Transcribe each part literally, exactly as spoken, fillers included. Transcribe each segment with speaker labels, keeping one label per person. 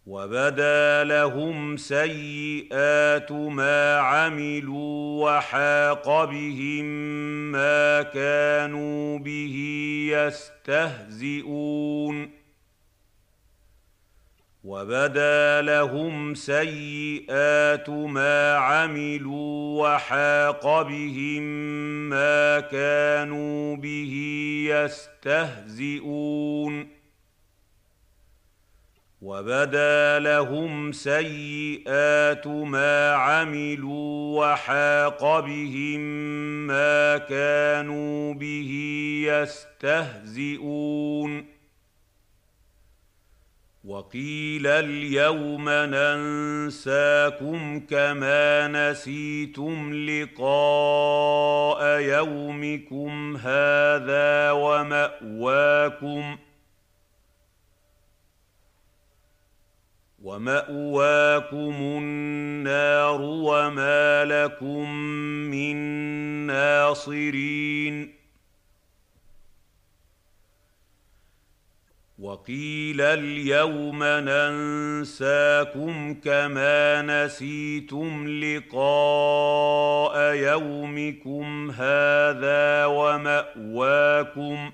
Speaker 1: وبدا لهم سيئات ما عملوا وحاق بهم ما كانوا به يستهزئون وبدا لهم سيئات ما عملوا وحاق بهم ما كانوا به يستهزئون وبدا لهم سيئات ما عملوا وحاق بهم ما كانوا به يستهزئون وقيل اليوم ننساكم كما نسيتم لقاء يومكم هذا ومأواكم ومأواكم النار وما لكم من ناصرين وقيل اليوم ننساكم كما نسيتم لقاء يومكم هذا ومأواكم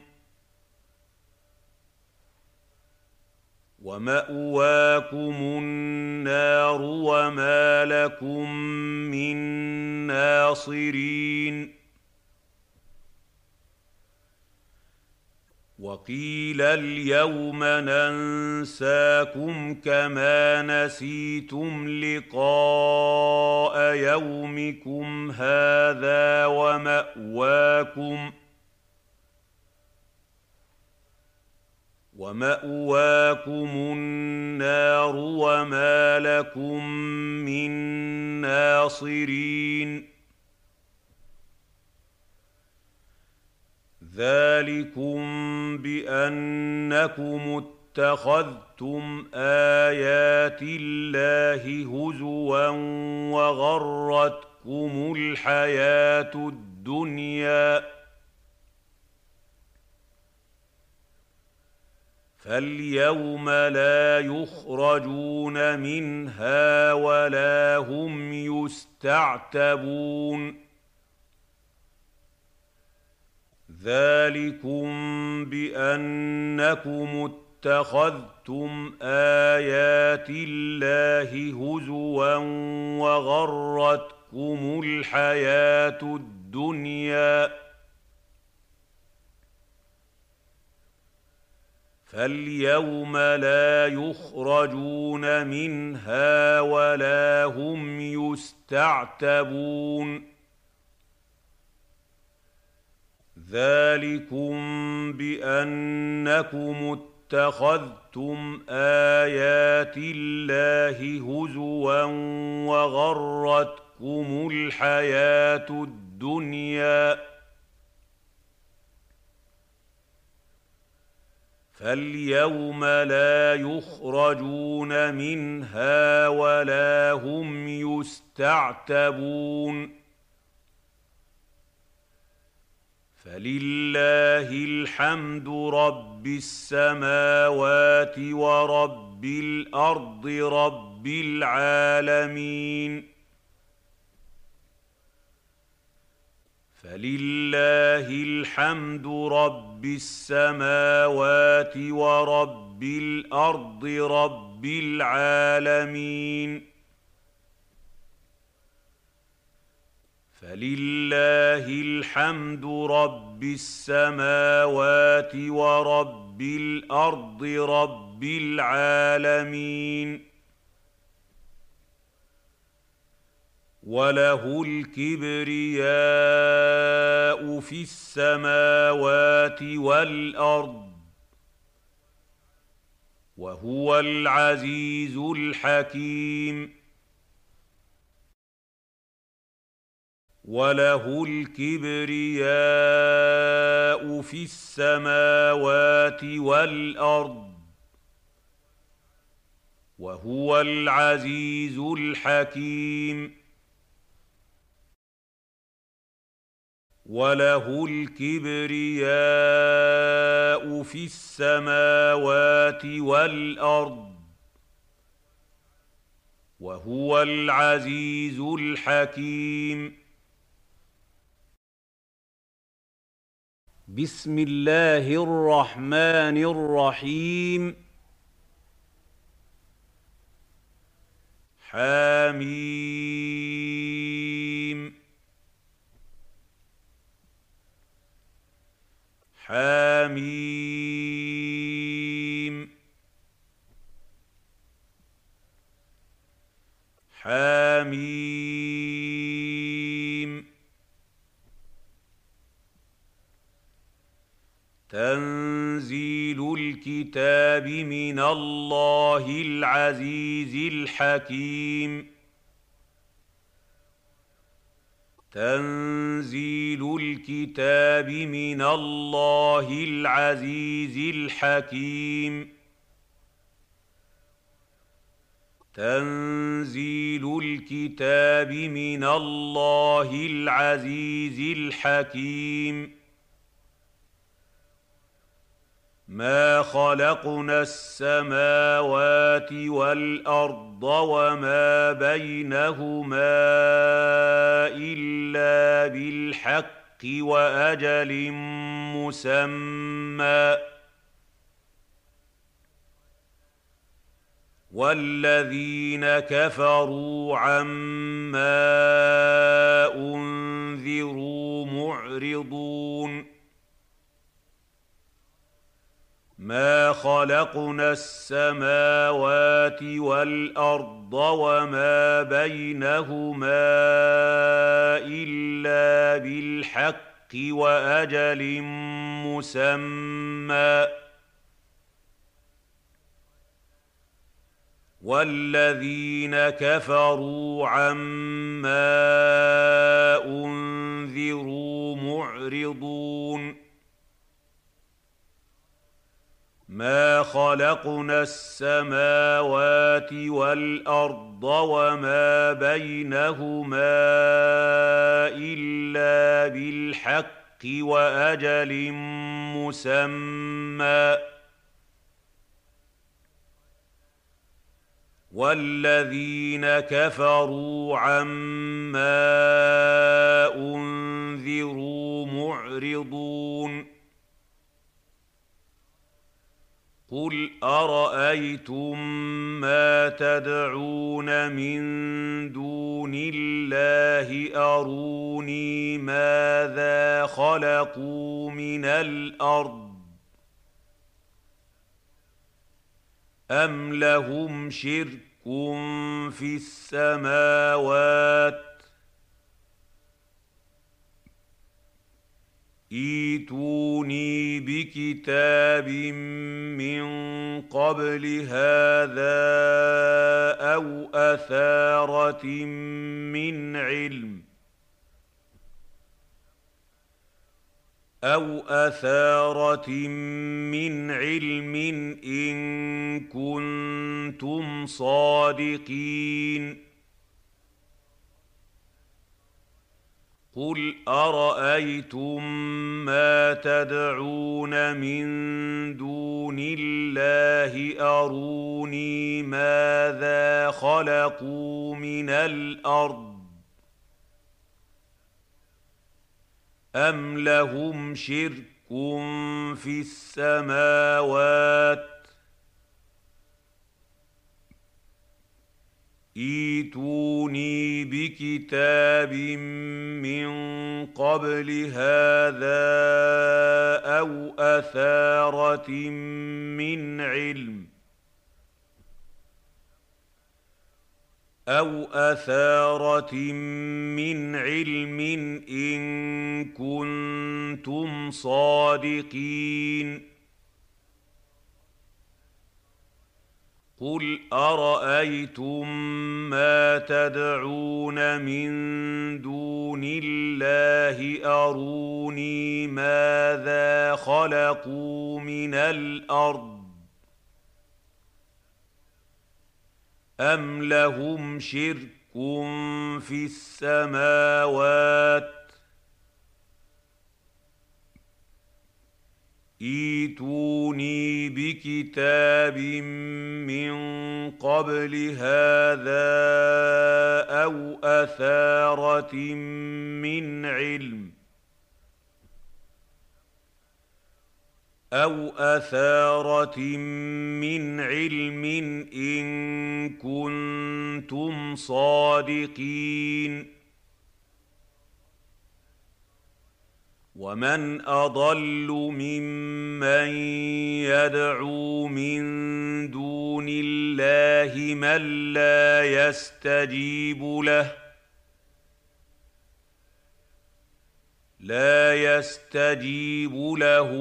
Speaker 1: ومأواكم النار وما لكم من ناصرين وقيل اليوم ننساكم كما نسيتم لقاء يومكم هذا ومأواكم ومأواكم النار وما لكم من ناصرين ذلكم بأنكم اتخذتم آيات الله هزوا وغرتكم الحياة الدنيا فاليوم لا يخرجون منها ولا هم يستعتبون ذلكم بأنكم اتخذتم آيات الله هزوا وغرتكم الحياة الدنيا فاليوم لا يخرجون منها ولا هم يستعتبون ذلكم بأنكم اتخذتم آيات الله هزوا وغرتكم الحياة الدنيا فاليوم لا يخرجون منها ولا هم يستعتبون فلله الحمد رب السماوات ورب الأرض رب العالمين فلله الحمد رب السماوات ورب الأرض رب العالمين فلله الحمد رب السماوات ورب الأرض رب العالمين وله الكبرياء في السماوات والأرض وهو العزيز الحكيم وله الكبرياء في السماوات والأرض وهو العزيز الحكيم وله الكبرياء في السماوات والأرض وهو العزيز الحكيم. بسم الله الرحمن الرحيم. حميم حميم حميم تنزيل الكتاب من الله العزيز الحكيم. تنزيل الكتاب من الله العزيز الحكيم. تنزيل الكتاب من الله العزيز الحكيم. ما خلقنا السماوات والأرض وما بينهما إلا بالحق وأجل مسمى، والذين كفروا عما أنذروا معرضون. ما خلقنا السماوات والأرض وما بينهما إلا بالحق وأجل مسمى، والذين كفروا عما أنذروا معرضون. ما خلقنا السماوات والأرض وما بينهما إلا بالحق وأجل مسمى، والذين كفروا عما أنذروا معرضون. قل أرأيتم ما تدعون من دون الله أروني ماذا خلقوا من الأرض أم لهم شرك في السماوات ائتوني بكتاب من قبل هذا أو أثارة من علم أو أثارة من علم إن كنتم صادقين. قل أرأيتم ما تدعون من دون الله أروني ماذا خلقوا من الأرض أم لهم شرك في السماوات ائتوني بكتاب من قبل هذا أو أثارة من علم أو أثارة من علم إن كنتم صادقين. قل أرأيتم ما تدعون من دون الله أروني ماذا خلقوا من الأرض أم لهم شرك في السماوات ائتوني بكتاب من قبل هذا أو أثارة من علم أو أثارة من علم إن كنتم صادقين ومن أضل ممن يدعو من دون الله من لا يستجيب له لا يستجيب له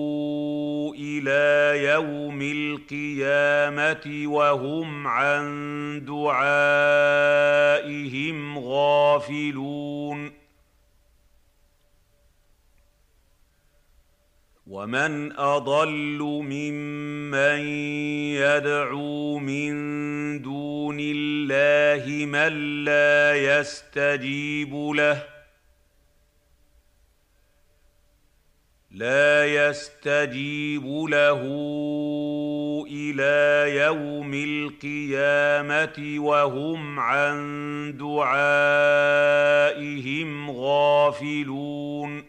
Speaker 1: إلى يوم القيامة وهم عن دعائهم غافلون ومن أضل ممن يدعو من دون الله من لا يستجيب له لا يستجيب له إلى يوم القيامة وهم عن دعائهم غافلون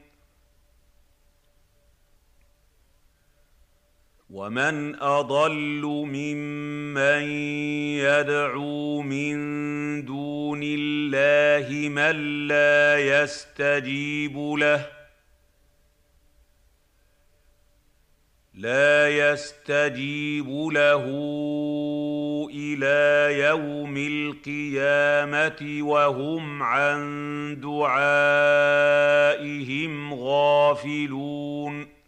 Speaker 1: ومن أضل ممن يدعو من دون الله من لا يستجيب له لا يستجيب له إلى يوم القيامة وهم عن دعائهم غافلون